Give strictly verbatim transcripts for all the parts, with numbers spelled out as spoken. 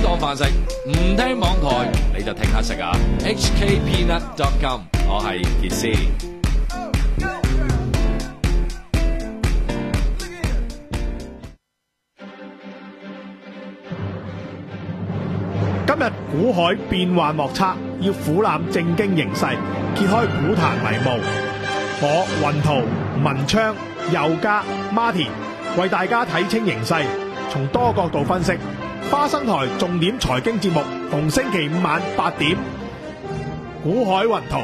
多飯食，唔聽網台你就聽下食啊 ！H K Peanut dot com， 我係傑斯。 今日股海變幻莫測，要俯瞰正經形勢，揭開股壇迷霧。我雲圖、文昌、佑嘉、Martin 為大家睇清形勢，從多角度分析。花生台重點財經節目，逢星期五晚八點，股海雲圖。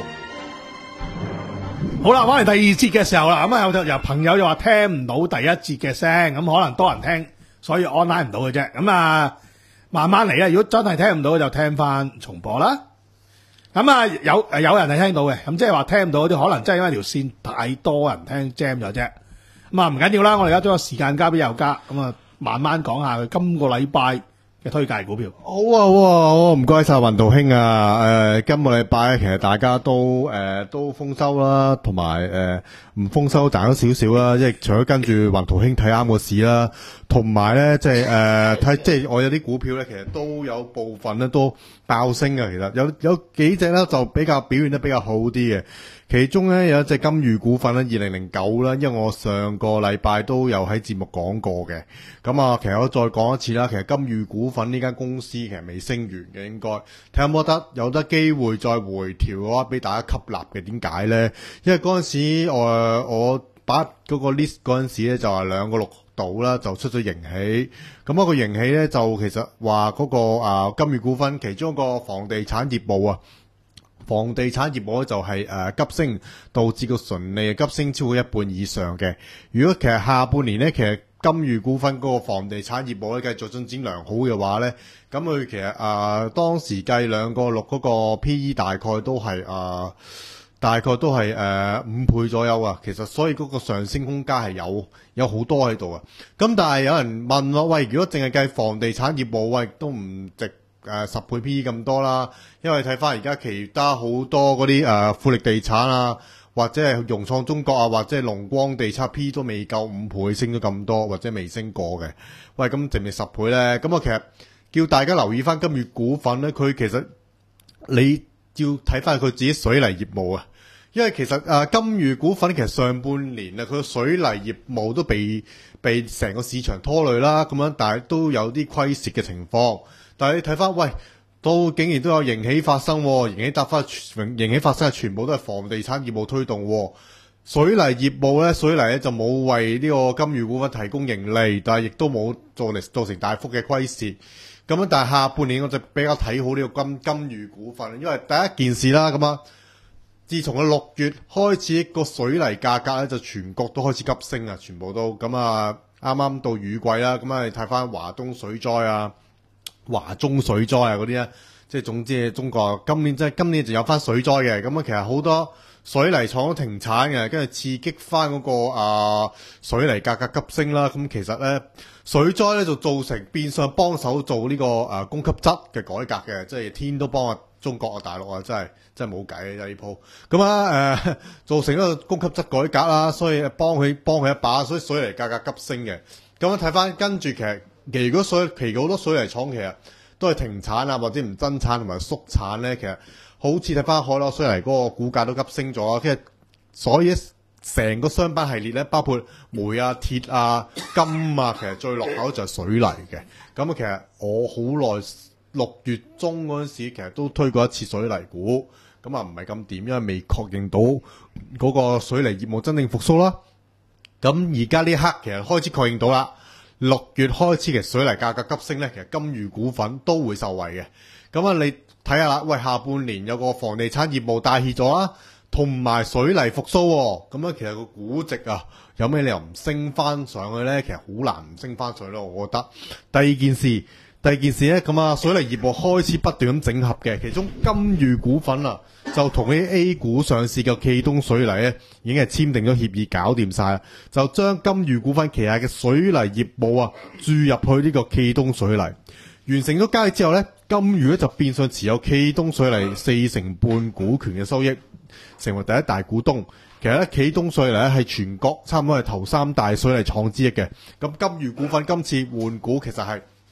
好啦，翻嚟第二節嘅時候啦，咁啊有有朋友又話聽唔到第一節嘅聲，咁可能多人聽，所以 online 唔到嘅啫。咁啊。慢慢嚟啊！如果真係聽唔到就聽翻重播啦。咁啊有誒有人係聽到嘅，咁即係話聽唔到嗰啲可能真係因為條線太多人聽 jam 咗啫。咁啊唔緊要啦，我哋而家將個時間交俾佑嘉，咁啊慢慢講下佢今個禮拜嘅推介股票。 好啊好啊好啊，唔該晒雲道兄啊！誒、呃，今個禮拜其實大家都誒、呃、都豐收啦，同埋誒唔豐收賺咗少少啦，即係除咗跟住雲道兄睇啱個市啦。同埋咧，即係誒睇，即係我有啲股票咧，其實都有部分咧都爆升嘅。其實有有幾隻咧就比較表現得比較好啲嘅。其中咧有一隻金隅股份咧，二零零九啦，因為我上個禮拜都有喺節目講過嘅。咁啊，其實我再講一次啦。其實金隅股份呢間公司其實未升完嘅，應該睇下有冇得有得機會再回調嘅話，俾大家吸納嘅。點解咧？因為嗰陣時我我把嗰個 list 嗰陣時咧就係兩個六到啦，就出咗盈喜。咁嗰個盈喜咧就其實話嗰、那個啊金隅股份其中一個房地產業務啊，房地產業務咧就係、是、誒、呃、急升，導致個純利急升超過一半以上嘅。如果其實下半年咧，其實金隅股份嗰個房地產業務咧繼續進展良好嘅話咧，咁佢其實啊、呃、當時計兩個六嗰個 P E 大概都係啊。呃大概都係誒五倍左右啊，其實所以嗰個上升空間係有有好多喺度啊。咁但係有人問我，喂，如果淨係計房地產業務，喂都唔值誒十倍 P E 咁多啦。因為睇翻而家其他好多嗰啲誒富力地產啊，或者係融創中國啊，或者係龍光地產 P E 都未夠五倍，升咗咁多，或者未升過嘅。喂，咁值唔值十倍咧？咁我其實叫大家留意翻金隅股份咧，佢其實你要睇翻佢自己水泥業務啊。因為其實誒金隅股份其實上半年啊，佢個水泥業務都被被成個市場拖累啦，咁樣但係都有啲虧蝕嘅情況。但係你睇翻，喂，都竟然都有盈喜發生，盈喜搭翻盈喜發生係全部都係房地產業務推動。水泥業務咧，水泥咧就冇為呢個金隅股份提供盈利，但係亦都冇做嚟造成大幅嘅虧蝕。咁樣但係下半年我就比較睇好呢個金金隅股份，因為第一件事啦，咁啊。自從佢六月開始個水泥價格咧就全國都開始急升啊，全部都咁啊，啱啱到雨季啦，咁啊你睇翻華東水災啊、華中水災啊嗰啲咧，即係總之中國今年即係今年就有翻水災嘅，咁啊其實好多水泥廠都停產嘅，跟住刺激翻嗰個啊水泥價格急升啦，咁其實咧水災咧就造成變相幫手做呢個誒供給側嘅改革嘅，即係天都幫啊中國啊大陸啊真係真係冇計嘅呢鋪，咁啊誒造成一個供給側改革啦，所以幫佢幫佢一把，所以水泥價格急升嘅。咁樣睇翻跟住其實其實如果水其實好多水泥廠其實都係停產啊或者唔增產同埋縮產咧，其實好似睇翻海螺水泥嗰個股價都急升咗，其實所以成個商品系列咧，包括煤啊、鐵啊、金啊，其實最落口就係水泥嘅。咁啊，其實我好耐六月中嗰陣時，其實都推過一次水泥股，咁啊唔係咁掂，因為未確認到嗰個水泥業務真正復甦啦。咁而家呢刻其實開始確認到啦，六月開始其實水泥價格急升咧，其實金隅股份都會受惠嘅。咁啊，你睇下啦，喂，下半年有個房地產業務帶起咗啦，同埋水泥復甦喎，咁啊，其實個估值啊，有咩理由唔升翻上去咧？其實好難唔升翻上去咯，我覺得。第二件事，第二件事咧，咁啊，水泥業務開始不斷咁整合嘅，其中金隅股份啊，就同啲 A 股上市嘅冀東水泥咧，已經係簽訂咗協議，搞掂晒啦，就將金隅股份旗下嘅水泥業務啊，注入去呢個冀東水泥。完成咗交易之後咧，金隅咧就變相持有冀東水泥四成半股權嘅收益，成為第一大股東。其實咧，冀東水泥咧係全國差唔多係頭三大水泥廠之一嘅。咁金隅股份今次換股其實係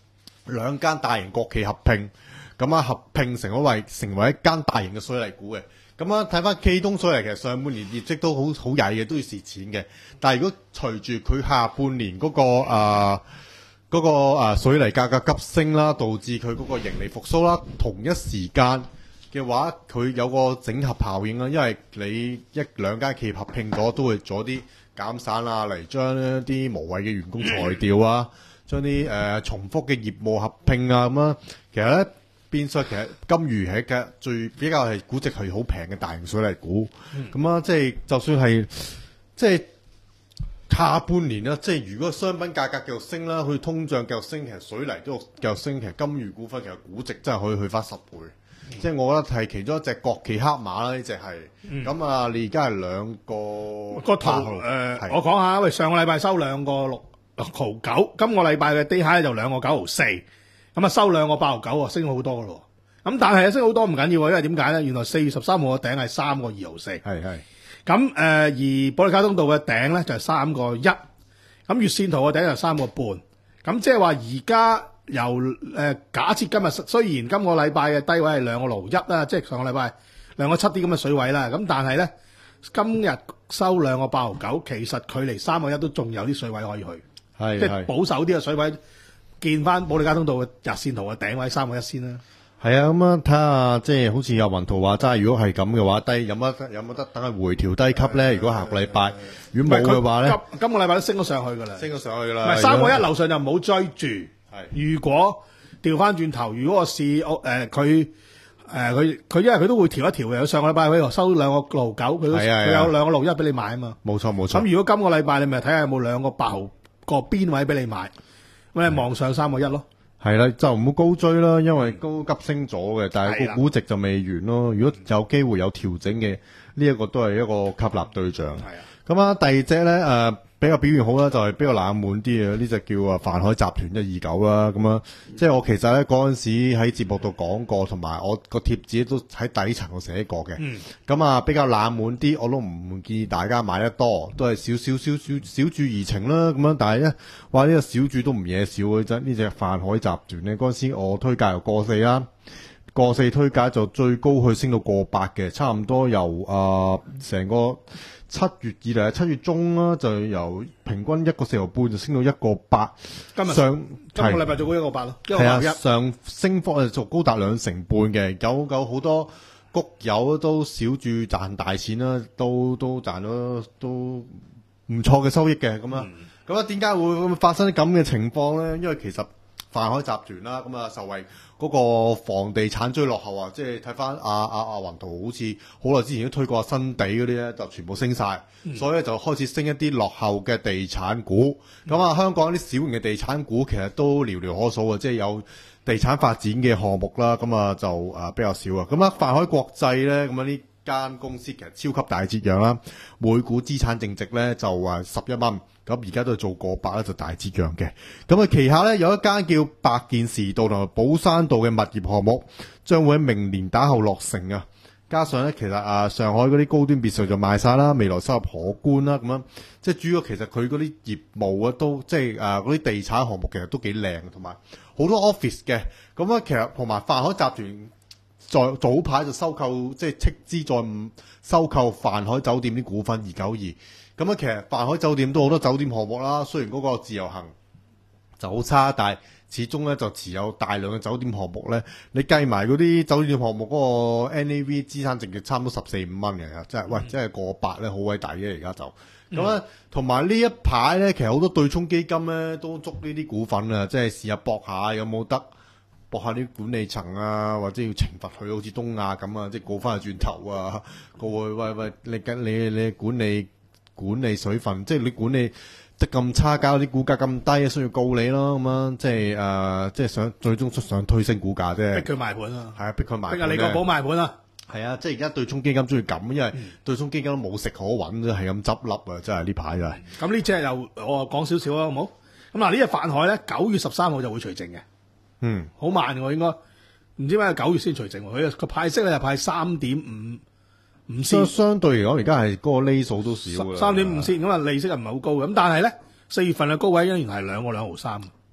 兩間大型國企合併，咁啊合併成為成為一間大型嘅水泥股嘅。咁啊睇翻冀東水泥，其實上半年業績都好好曳嘅，都要蝕錢嘅。但係如果隨住佢下半年嗰、嗰個誒嗰、呃嗰個呃水泥價格急升啦，導致佢嗰個盈利復甦啦，同一時間嘅話，佢有個整合效應啦，因為你一兩間企業合併咗，都會做啲減散啊，嚟將一啲無謂嘅員工裁掉啊，將啲誒重複嘅業務合併啊咁啊，其實咧。變相其實金魚係嘅最比較係估值係好平嘅大型水泥股，咁啊、嗯，即係就算係即係下半年啦，即係如果商品價格繼續升啦，佢通脹繼續升，其實水泥都繼續升，其實金魚股份其實估值真係可以去翻十倍，嗯、即係我覺得係其中一隻國企黑馬啦，呢隻係，咁啊、嗯，你而家係兩個個圖誒，呃、是我講下，喂，上個禮拜收兩個六六毫九，今個禮拜嘅低下就兩個九毫四。咁啊收兩個八毫九啊，升好多咯。咁但係升好多唔緊要，因為點解咧？原來四月十三號嘅頂係三個二毫四。係係。咁誒，而保利加通道嘅頂咧就係三個一。咁月線圖嘅頂就三個半。咁即係話而家由誒、呃、假設今日雖然今個禮拜嘅低位係兩個六一啦，即係上個禮拜兩個七啲咁嘅水位啦。咁但係咧今日收兩個八毫九，其實距離三個一都仲有啲水位可以去。係即係保守啲嘅水位。見翻保利加通道嘅日線圖嘅頂位三個一先啦。 係啊，咁啊睇下，即係好似有雲圖話齋，如果係咁嘅話，低有冇得有冇得等佢回調低級咧？如果下個禮拜如果冇嘅話咧， 今今個禮拜都升咗上去噶啦， 升咗上去噶啦。 唔係三個一樓上就唔好追住。 係如果調翻轉頭，如果個市誒佢誒佢佢因為佢都會調一調嘅。上個禮拜佢收兩個六九，佢佢有兩個六一俾你買啊嘛。冇錯冇錯。咁如果今個禮拜你咪睇下有冇兩個八毫個邊位俾你買。咁你望上三個一咯， 係啦，就唔好高追啦，因為高急升咗嘅，但係個估值就未完咯。如果有機會有調整嘅，呢一個都係一個吸納對象。係啊，咁啊，第二隻咧誒比較表現好啦，就係比較冷門啲嘅呢隻叫啊泛海集團一二九啦。咁啊，即係我其實咧嗰陣時喺節目度講過，同埋我個貼紙都喺底層度寫過嘅。嗯，咁啊比較冷門啲，我都唔建議大家買得多，都係少少少少小注怡情啦。咁樣，但係咧，話呢個小注都唔惹少嘅啫。呢隻泛海集團咧，嗰陣時我推介又過四啦，過四推介就最高去升到過百嘅，差唔多由啊成個。七月以嚟，七月中啦，就由平均一個四毫半就升到一個八。今日上今個禮拜做高一個八咯， 係啊，上升幅係做高達兩成半嘅，有有好多谷友都小注賺大錢啦，都都賺咗都唔錯嘅收益嘅咁樣。咁啊、嗯，點解會會發生啲咁嘅情況咧？因為其實泛海集團啦，咁啊受惠嗰個房地產追落後啊，即係睇翻阿阿阿雲圖，好似好耐之前都推過新地嗰啲咧，就全部升晒，嗯、所以就開始升一啲落後嘅地產股。咁啊、嗯，香港啲小型嘅地產股其實都寥寥可數啊，即係有地產發展嘅項目啦，咁啊就誒比較少啊。咁啊，泛海國際咧，咁啊呢間公司其實超級大折讓啦，每股資產淨值咧就話十一蚊。咁而家都係做過百咧，就大折讓嘅。咁啊，旗下咧有一間叫百建時道同埋寶山道嘅物業項目，將會喺明年打後落成啊。加上咧，其實啊，上海嗰啲高端別墅就賣晒啦，未來收入可觀啦。咁樣即係主要其實佢嗰啲業務啊，都即係啊嗰啲地產項目其實都幾靚，同埋好多 office 嘅。咁啊，其實同埋泛海集團在早排就收購，即係斥資再唔收購泛海酒店啲股份二九二。咁啊，其實泛海酒店都好多酒店項目啦。雖然嗰個自由行就好差，但係始終咧就持有大量嘅酒店項目咧。你計埋嗰啲酒店項目嗰個 N A V 資產淨值差唔多十四五蚊嘅，真係、嗯、喂，真係過百咧，好鬼抵嘅而家就。咁咧，同埋呢一排咧，其實好多對沖基金咧都捉呢啲股份啊，即係試下搏下有冇得搏下啲管理層啊，或者要懲罰佢，好似東亞咁啊，即係告翻去轉頭啊，告佢喂喂，你緊你你管理。管理水分，即係你管理即咁差，搞啲股價咁低，需要告你咯，咁樣即係誒、呃，即係想最終想推升股價啫。 逼佢賣盤啊！ 係啊，逼佢賣盤。逼啊， 李國寶賣盤啊！ 係啊，即係而家對沖基金中意咁，因為對沖基金都冇食可揾，都係咁執笠啊！真係呢排就係。咁呢隻又我講少少啦，好冇？咁嗱，呢隻泛海咧，九月十三號就會除淨嘅。嗯，好慢喎，應該唔知點解九月先除淨。佢佢派息咧就派三點五。五仙相對嚟講，而家係嗰個厘數都少嘅， 三點五仙咁啊，利息又唔係好高嘅。咁但係咧，四月份嘅高位依然係兩個兩毫三。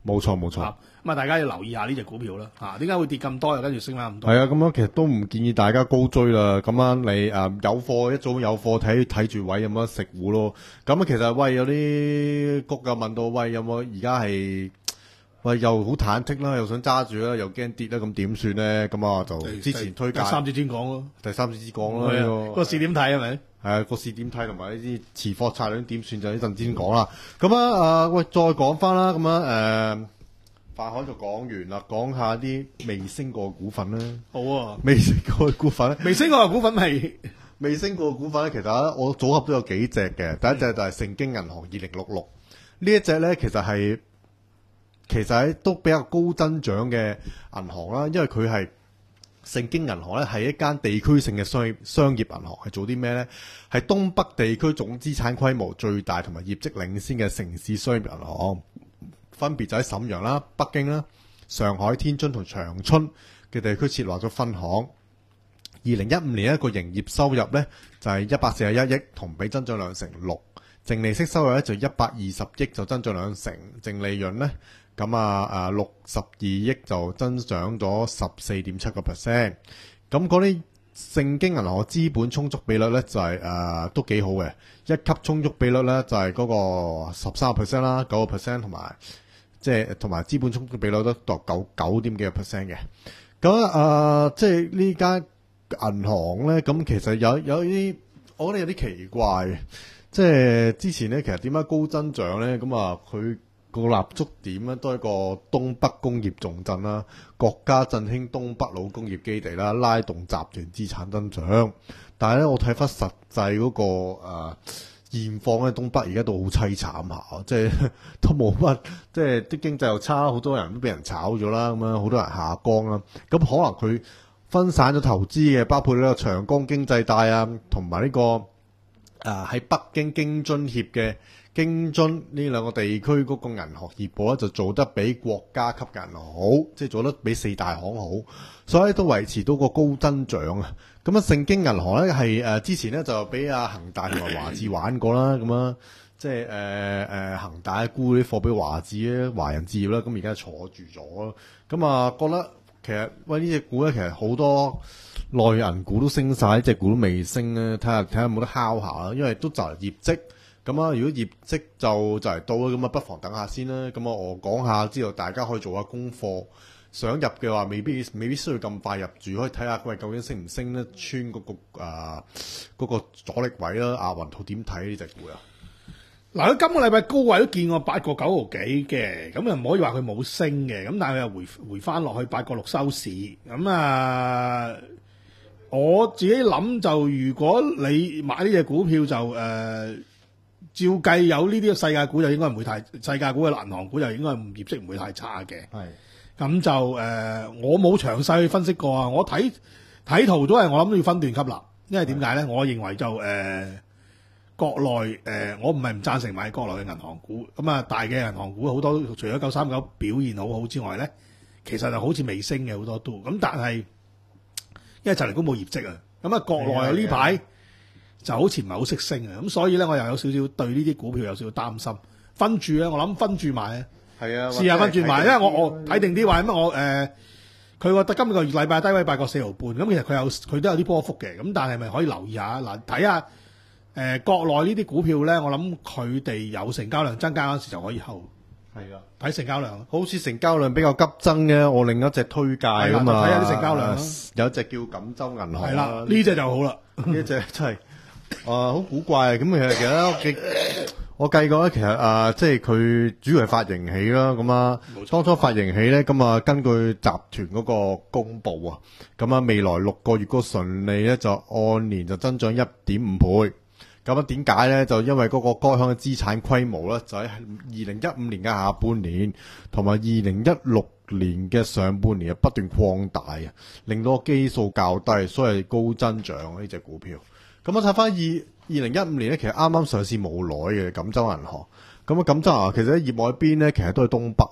冇錯冇錯。 啊咁啊，大家要留意下呢只股票啦。嚇，點解會跌咁多又跟住升翻咁多？ 係啊，咁樣其實都唔建議大家高追啦。咁樣你誒、呃、有貨一早有貨睇睇住位有冇得食糊咯。咁啊，其實喂有啲谷又問到喂有冇而家係喂又好忐忑啦，又想揸住啦，又驚跌啦，咁點算咧？咁啊就之前推介第三節先講咯， 第三節先講咯。呢個個市點睇係咪？ 係啊，個市點睇同埋呢啲持貨策略點算就呢陣先講啦。咁啊誒喂，再講翻啦。咁樣誒。呃大海就講完啦，講下啲未升過嘅股份啦。 好啊， 未升過嘅股份咧， 未升過嘅股份係未升過嘅股份咧，其實咧我組合都有幾隻嘅。第一隻就係盛京銀行二零六六呢一隻咧，其實係其實係都比較高增長嘅銀行啦，因為佢係盛京銀行咧係一間地區性嘅商業商業銀行，係做啲咩咧？係東北地區總資產規模最大同埋業績領先嘅城市商業銀行。分別就喺瀋陽啦、北京啦、上海、天津同長春嘅地區設立咗分行。二零一五年一個營業收入咧就係一百四十一億，同比增長兩成六。淨利息收入咧就一百二十億，就增長兩成。淨利潤咧咁啊啊六十二億，就增長咗十四點七個 percent。咁嗰啲盛京銀行嘅資本充足比率咧就係、是、誒、呃、都幾好嘅，一級充足比率咧就係嗰個十三個 percent 啦，九個 percent 同埋。即係同埋資本充足比率都度九九點幾個 percent 嘅，咁啊、呃，即係呢間銀行咧，咁其實有有啲，我覺得有啲奇怪嘅，即係之前咧，其實點解高增長咧？咁啊，佢個立足點咧都係一個東北工業重鎮啦，國家振興東北老工業基地啦，拉動集團資產增長。但係咧，我睇翻實際嗰、那個誒。呃現況咧，東北而家都好凄慘下，即係都冇乜，即係啲經濟又差，好多人都俾人炒咗啦，咁樣好多人下崗啦。咁可能佢分散咗投資嘅，包括呢個長江經濟帶啊，同埋呢個誒喺、呃、北京京津協嘅京津呢兩個地區嗰個銀行業務咧，就做得比國家級銀行好，即係做得比四大行好，所以都維持到個高增長啊。咁啊，盛京銀行咧係誒之前咧就俾阿恒大同埋華置玩過啦，咁啊，即係誒誒恒大沽啲貨俾華置咧，華人置業啦，咁而家坐住咗咯。咁啊，覺得其實喂呢隻股咧，其實好多內銀股都升晒，呢隻股都未升咧，睇下睇下有冇得敲下啦。因為都就嚟業績，咁啊，如果業績就就嚟到啦，咁啊，不妨等下先啦。咁啊，我講下之後，大家可以做下功課。想入嘅話，未必未必需要咁快入住，可以睇下佢究竟升唔升得穿嗰、那個啊嗰、那個阻力位啦。阿雲圖點睇呢隻股啊？ 嗱，佢今個禮拜高位都見過八個九毫幾嘅，咁又唔可以話佢冇升嘅，咁但係佢又回回翻落去八個六收市。咁啊，我自己諗就，如果你買呢隻股票就誒、呃，照計有呢啲世界股就應該唔會太世界股嘅銀行股就應該業績唔會太差嘅。係。咁就誒、呃，我冇詳細去分析過啊！我睇睇圖都係我諗要分段吸納，因為點解咧？我認為就誒、呃、國內誒、呃，我唔係唔贊成買國內嘅銀行股。咁啊，大嘅銀行股好多，除咗九三九表現好好之外咧，其實就好似未升嘅好多都。咁但係因為就嚟公佈業績啊，咁啊國內呢排就好似唔係好識升啊，咁所以咧我又有少少對呢啲股票有少少擔心。分住咧，我諗分住買啊。係啊，試下分轉埋，因為我我睇定啲話，咁我誒佢個今個月禮拜低位八個四毫半，咁其實佢有佢都有啲波幅嘅，咁但係咪可以留意下嗱？睇下誒國內呢啲股票咧，我諗佢哋有成交量增加嗰時就可以後係啊，睇成交量， 好似成交量比較急增嘅，我另一隻推介啊嘛， 睇下啲成交量、呃， 有一隻叫錦州銀行， 係啦，呢隻就好啦， 呢隻真係啊好古怪啊！咁其實其實我記。我計過咧，其實啊、呃，即係佢主要係發盈喜啦，咁啊，當初發盈喜咧，咁啊，根據集團嗰個公佈啊，咁啊，未來六個月嗰個純利咧就按年就增長一點五倍，咁啊，點解咧？就因為嗰個該行嘅資產規模咧，就喺二零一五年嘅下半年同埋二零一六年嘅上半年啊，不斷擴大啊，令到個基數較低，所以高增長呢隻股票。咁我睇翻二。二零一五年咧，其實啱啱上市冇耐嘅錦州銀行，咁啊錦州銀行其實喺業外邊咧，其實都係東北啊，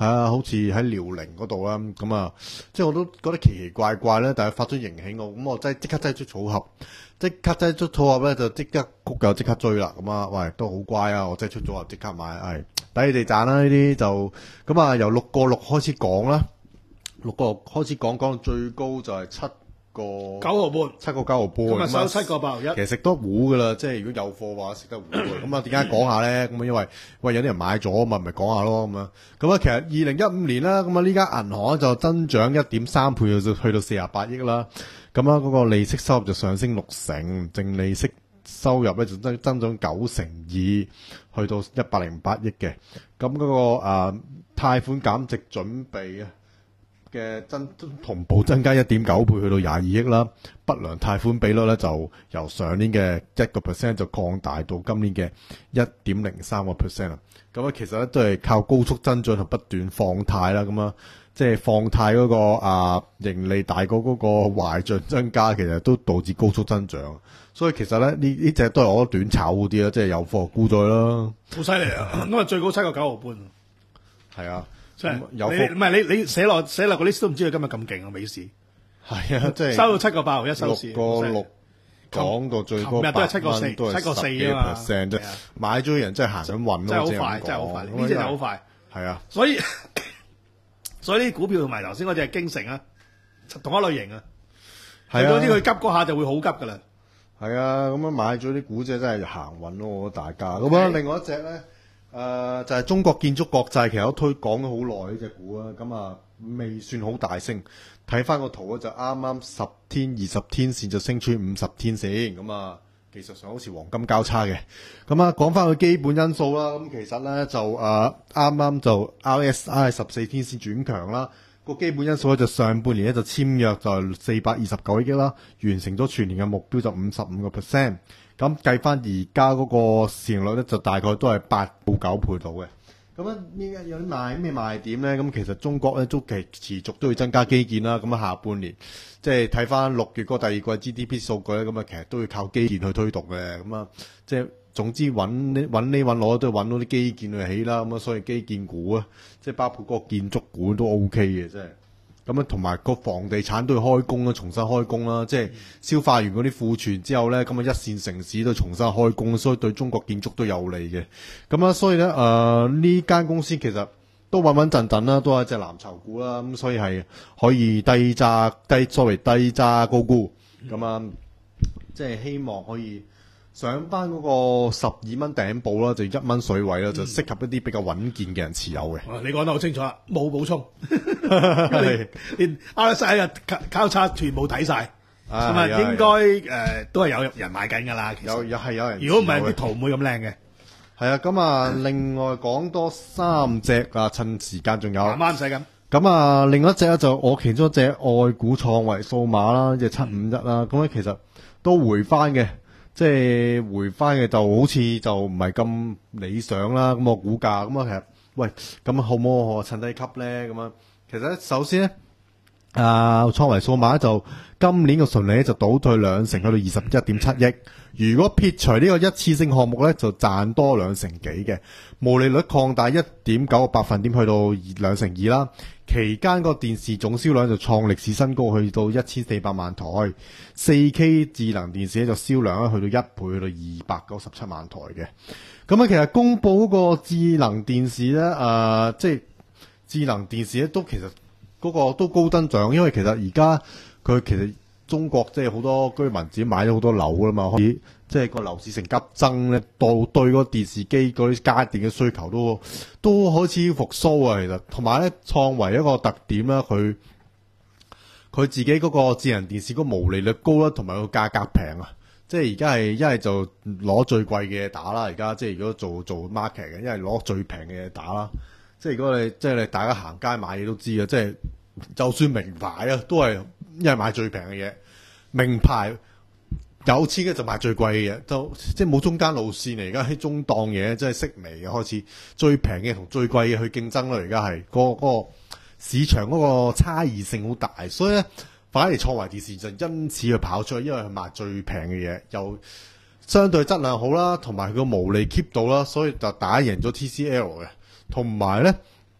係啊，好似喺遼寧嗰度啦，咁啊，即係我都覺得奇奇怪怪咧，但係發咗盈喜我，咁我真係即刻擠出組合，即刻擠出組合咧就即刻谷又即刻追啦，咁啊，喂都好乖啊，我擠出組合即刻買，係抵你哋賺啦呢啲就，咁啊由六個六開始講啦，六個六開始講講到最高就係七個九毫半， 七個九毫半， 咁啊收七個八毫一。 其實食得糊噶啦，即係如果有貨嘅話食得糊嘅。咁啊點解講下咧？咁啊因為喂有啲人買咗嘛，咪講下咯咁樣。咁啊其實二零一五年啦，咁啊呢間銀行就增長一點三倍，就去到四十八億啦。咁啊嗰個利息收入就上升六成，淨利息收入咧就增增長九成二，去到一百零八億嘅。咁嗰、那個誒、呃、貸款減值準備啊嘅增同步增加一點九倍，去到廿二億啦。不良貸款比率咧就由上年嘅一個 percent 就擴大到今年嘅一點零三個 percent 啦。咁啊，其實咧都係靠高速增長同不斷放貸啦。咁啊，即係放貸嗰、那個啊盈利大過嗰個壞賬增加，其實都導致高速增長。所以其實咧呢呢隻都係我覺得短炒嗰啲啦，即係有貨沽咗啦。 好犀利啊！咁啊最高七個九毫半。 係啊。 即係有你唔係你你寫落寫落個 list 都唔知佢今日咁勁啊！美市係啊，即係收到七個八毫一收市， 六個六講到最高琴日都係七個四， 都係七個四十幾啊嘛 percent 啫。買咗人真係行緊運咯， 真係好快， 即係咁講真係好快，呢隻就好快。 係啊， 所以所以呢啲股票同埋頭先嗰隻係京城啊，同一類型啊。係總之佢急嗰下就會好急噶啦。 係啊，咁樣買咗啲股隻真係行運咯，我覺得大家。咁啊，另外一隻咧。誒、呃、就係、是、中國建築國際，其實我推廣咗好耐呢隻股啊，咁啊未算好大升。睇翻個圖咧，就啱啱十天、二十天線就升穿五十天線，咁啊技術上好似黃金交叉嘅。咁啊講翻佢基本因素啦，咁其實咧就誒啱啱就 R S I 十四天線轉強啦。個基本因素咧就上半年咧就簽約就四百二十九億啦，完成咗全年嘅目標就五十五個 percent。咁計翻而家嗰個市盈率咧，就大概都係八到九倍到嘅。咁啊，呢家有啲賣咩賣點咧？咁其實中國咧都其持續都要增加基建啦。咁啊，下半年即係睇翻六月嗰第二季 G D P 數據咧，咁啊，其實都要靠基建去推動嘅。咁啊，即係總之揾呢揾呢揾攞都揾到啲基建去起啦。咁啊，所以基建股啊，即係包括嗰個建築股都 O K 嘅，真係。咁啊，同埋個房地產都要開工啦，重新開工啦，即係消化完嗰啲庫存之後咧，咁啊一線城市都重新開工，所以對中國建築都有利嘅。咁啊，所以咧，誒呢間公司其實都穩穩陣陣啦，都係一隻藍籌股啦，咁所以係可以低揸低，作為低揸高估，咁啊，即係希望可以上翻嗰個十二蚊頂部啦，就一蚊水位啦，就適合一啲比較穩健嘅人持有嘅。 你講得好清楚啦，冇補充，連 R S I 嘅交叉全部睇晒，咁啊應該誒都係有人買緊㗎啦。其實有有係有人， 如果唔係啲圖唔會咁靚嘅。 係啊，咁啊，另外講多三隻啊，趁時間仲有。 慢慢使緊。 咁啊，另一隻咧就我其中一隻愛股創維數碼啦，即係七五一啦。咁咧其實都回翻嘅。即係回翻嘅就好似就唔係咁理想啦，咁個股價咁啊，其實喂咁好唔好我趁低吸咧？咁啊，其實咧首先咧，啊創維數碼就今年嘅純利咧就倒退兩成，去到二十一點七億。如果撇除呢個一次性項目咧，就賺多兩成幾嘅，毛利率擴大一點九個百分點，去到兩成二啦。期間個電視總銷量就創歷史新高，去到一千四百萬台。四 K 智能電視咧就銷量咧去到一倍，去到二百九十七萬台嘅。咁啊，其實公布嗰個智能電視咧，誒、呃，即係智能電視咧都其實嗰個都高增長，因為其實而家佢其實。中國即係好多居民自己買咗好多樓啦嘛，開始即係個樓市成急增咧，到對嗰個電視機嗰啲家電嘅需求都都開始復甦啊！其實同埋咧，創維一個特點啦，佢佢自己嗰個智能電視個毛利率高啦，同埋個價格平啊！即係而家係一係就攞最貴嘅打啦，而家即係如果做做 market 嘅，一係攞最平嘅打啦。即係如果你即係你大家行街買嘢都知啊，即係就算名牌啊，都係一係買最平嘅嘢。名牌有錢嘅就買最貴嘅嘢，就即係冇中間路線嚟。而家喺中檔嘢真係式微嘅開始，最平嘅同最貴嘅去競爭啦。而家係個個市場嗰個差異性好大，所以咧反而創維電視就因此去跑出去，因為佢賣最平嘅嘢，又相對質量好啦，同埋佢個毛利 keep 到啦，所以就打贏咗 T C L 嘅。同埋咧，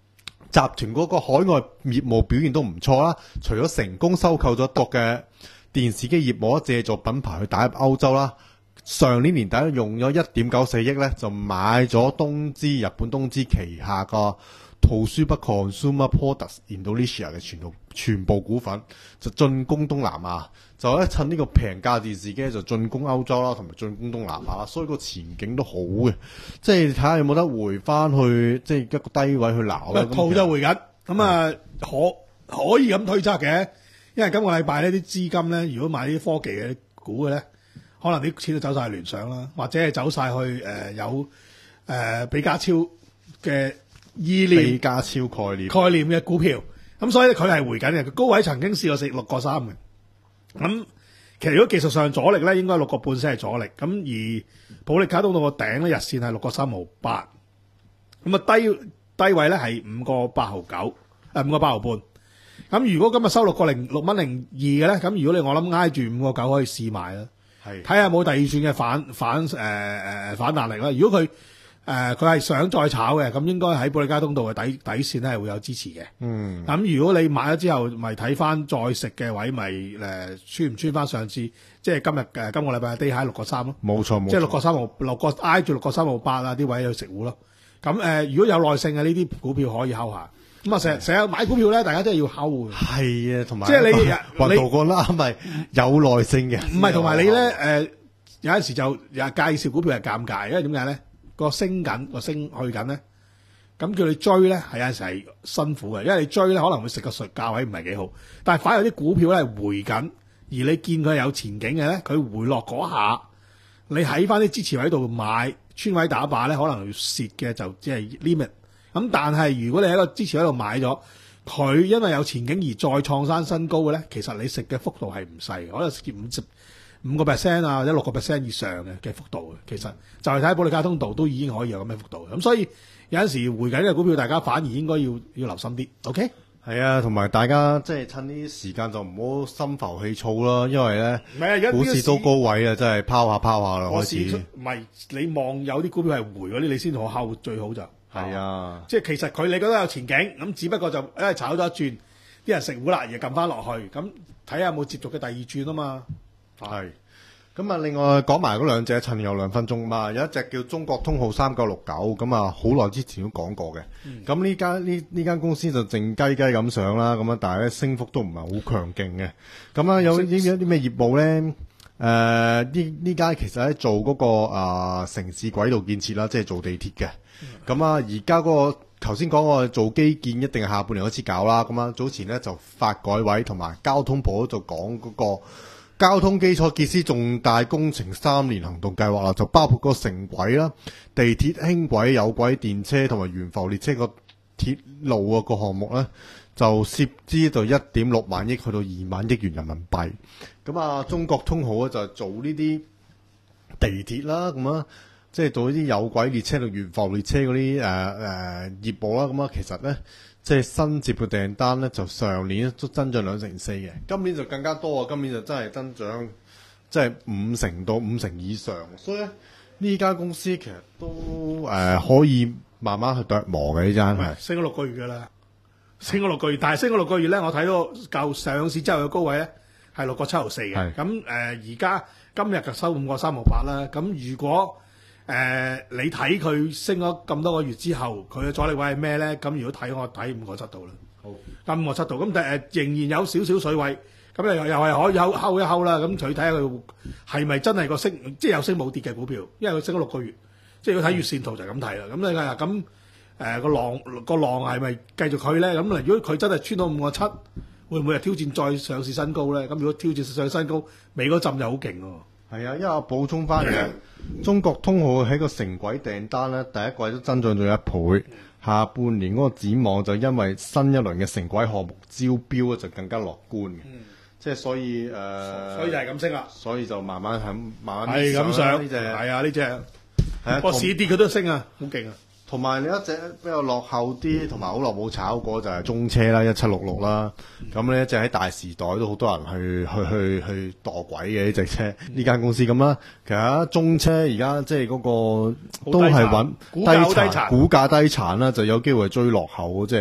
團嗰個海外業務表現都唔錯啦，除咗成功收購咗德國嘅電視機業務，借助品牌去打入歐洲啦。上年年底用咗一點九四億咧，就買咗東芝日本東芝旗下個 Toshiba Consumer Products Indonesia 嘅全部全部股份，就進攻東南亞，就咧趁呢個平價電視機就進攻歐洲啦，同埋進攻東南亞啦，所以個前景都好嘅。即係睇下有冇得回翻去，即係一個低位去撈啦。 套就回緊，咁啊可可以咁推測嘅，因為今個禮拜呢啲資金咧，如果買啲科技嘅股嘅咧，可能啲錢都走晒去聯想啦，或者係走晒去誒、呃、有誒、呃、比加超嘅意念、 比加超概念概念嘅股票，咁所以咧佢係回緊嘅。佢高位曾經試過食六個三嘅，咁其實如果技術上阻力咧，應該六個半先係阻力。咁而保利加通道個頂咧，日線係六個三毫八，咁啊低低位咧係五個八毫九，誒五個八毫半。咁如果今日收六個零六蚊零二嘅咧，咁如果你我諗挨住五個九可以試買啦。係睇下有冇第二轉嘅反反誒誒、呃、反彈力啦。如果佢誒佢係想再炒嘅，咁應該喺保利加通道嘅底底線咧係會有支持嘅。嗯，咁如果你買咗之後，咪睇翻再食嘅位，咪誒穿唔穿翻上次，即係今日誒、呃、今個禮拜嘅低喺六個三咯。冇錯冇錯，即係六個三毫六個挨住六個三毫八啊啲位去食糊咯。咁誒、呃、如果有耐性嘅呢啲股票可以睺下。咁啊，成日成日買股票咧，大家真係要睺嘅。係啊，同埋即係你運道過啦，咪有耐性嘅。唔係，同埋你咧，誒、呃、有陣時就又介紹股票係尷尬，因為點解咧？個升緊個升去緊咧，咁叫你追咧，係有陣時係辛苦嘅，因為你追咧可能會食個價價位唔係幾好。但係反而有啲股票咧係回緊，而你見佢有前景嘅咧，佢回落嗰下，你喺翻啲支持位度買，穿位打靶咧，可能要蝕嘅就即係 limit。咁但係如果你喺個支持喺度買咗，佢因為有前景而再創山新高嘅咧，其實你食嘅幅度係唔細嘅，可能蝕五十五個 percent 啊，或者六個 percent 以上嘅嘅幅度嘅，其實就係睇保利加通道都已經可以有咁嘅幅度。咁所以有陣時回緊嘅股票，大家反而應該要要留心啲。OK，係啊，同埋大家即係趁呢啲時間就唔好心浮氣躁啦，因為咧，唔係啊，而家股市都高位啊，真係拋下拋下啦，開始。唔係你望有啲股票係回嗰啲，你先可睺最好就。係啊，即係其實佢你覺得有前景，咁只不過就因為炒咗一轉，啲人食糊啦，而撳翻落去，咁睇下有冇接續嘅第二轉啊嘛。係，咁啊，另外講埋嗰兩隻，趁有兩分鐘嘛，有一隻叫中國通號三九六九，咁啊好耐之前都講過嘅。咁呢間呢呢間公司就靜雞雞咁上啦，咁啊但係咧升幅都唔係好強勁嘅。咁啊有啲啲咩業務咧？誒呢呢間其實喺做嗰、那個啊、呃、城市軌道建設啦，即係做地鐵嘅。咁啊，而家嗰個頭先講過做基建一定係下半年開始搞啦。咁啊，早前咧就發改委同埋交通部就講嗰個交通基礎設施重大工程三年行動計劃啦，就包括個城軌啦、地鐵輕軌、有軌電車同埋懸浮列車個鐵路啊個項目咧，就涉資到一點六萬億去到二萬億元人民幣。咁啊，中國通號咧就係做呢啲地鐵啦，咁啊。即係做啲有軌列車同懸浮列車嗰啲誒誒業務啦，咁啊其實咧，即係新接嘅訂單咧，就上年都增長兩成四嘅，今年就更加多啊！今年就真係增長，即係五成到五成以上，所以咧呢間公司其實都誒、呃、可以慢慢去琢磨嘅呢間係升咗六個月㗎啦，升咗六個月，但係升咗六個月咧，我睇到舊上市之後嘅高位咧係六個七毫四嘅，咁誒而家今日就收五個三毫八啦，咁如果誒、呃，你睇佢升咗咁多個月之後，佢嘅阻力位係咩咧？咁如果睇我睇五個七度啦，好，咁五個七度，咁但係仍然有少少水位，咁又又係可以有睺一睺啦。咁佢睇下佢係咪真係個升，即係有升冇跌嘅股票，因為佢升咗六個月，即係要睇月線圖就係咁睇啦。咁你話咁誒個浪個浪係咪繼續佢咧？咁如果佢真係穿到五個七，會唔會係挑戰再上市新高咧？咁如果挑戰上市新高，尾嗰陣就好勁喎。係啊，因為我補充翻嘅，中國通號喺個城軌訂單咧，第一季都增長咗一倍，下半年嗰個展望就因為新一輪嘅城軌項目招標咧就更加樂觀嘅，嗯、即係所以誒，呃、所以就係咁升啦，所以就慢慢係慢慢係咁上呢隻，係啊呢隻，係啊個市跌佢都升啊，好勁啊！同埋另一隻比較落後啲，同埋好耐冇炒過就係中車啦，一七六六啦。咁呢一隻喺大時代都好多人去去去去墮軌嘅呢隻車，呢、嗯、間公司咁啦。其實中車而家即係嗰個都係穩低殘，股價低殘啦，就有機會追落後，即係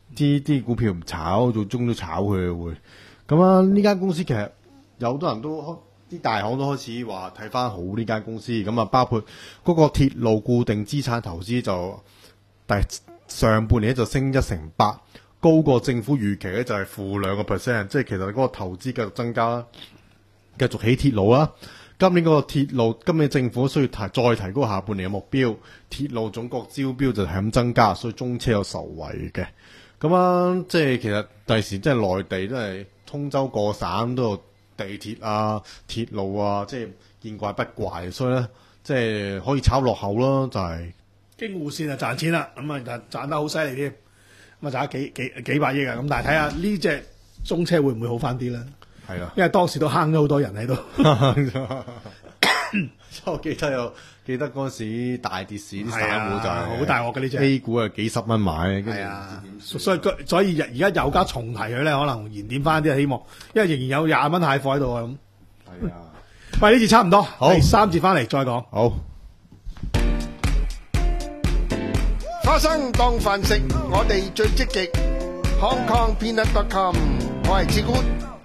啲啲股票唔炒，做中都炒佢會。咁啊，呢間公司其實有好多人都啲大行都開始話睇翻好呢間公司。咁啊，包括嗰個鐵路固定資產投資就第上半年就升一成八，高過政府預期咧就係負兩個 percent， 即係其實嗰個投資繼續增加啦，繼續起鐵路啦。今年嗰個鐵路，今年政府需要提再提高下半年嘅目標，鐵路總國招標就係咁增加，所以中車有受惠嘅。咁啊，即係其實第時即係內地都係通州過省都有地鐵啊、鐵路啊，即係見怪不怪，所以咧即係可以炒落後咯，就係、是、 京滬線就賺錢啦，咁啊賺得好犀利添，咁啊賺咗幾幾幾百億啊！咁但係睇下呢隻中車會唔會好翻啲咧？ 係啦， 因為當時都坑咗好多人喺度。 我記得有記得嗰陣時大跌市啲散戶就係好大鑊嘅呢隻 A 股啊，幾十蚊買，跟住係啊，所以所以而家油價重提佢咧，可能燃點翻啲希望，因為仍然有廿蚊蟹貨喺度啊咁。 係啊， 喂，呢節差唔多， 好第三節翻嚟再講。 好。 花生當飯食，我哋最積極。Hong Kong Peanut dot com，我係志官。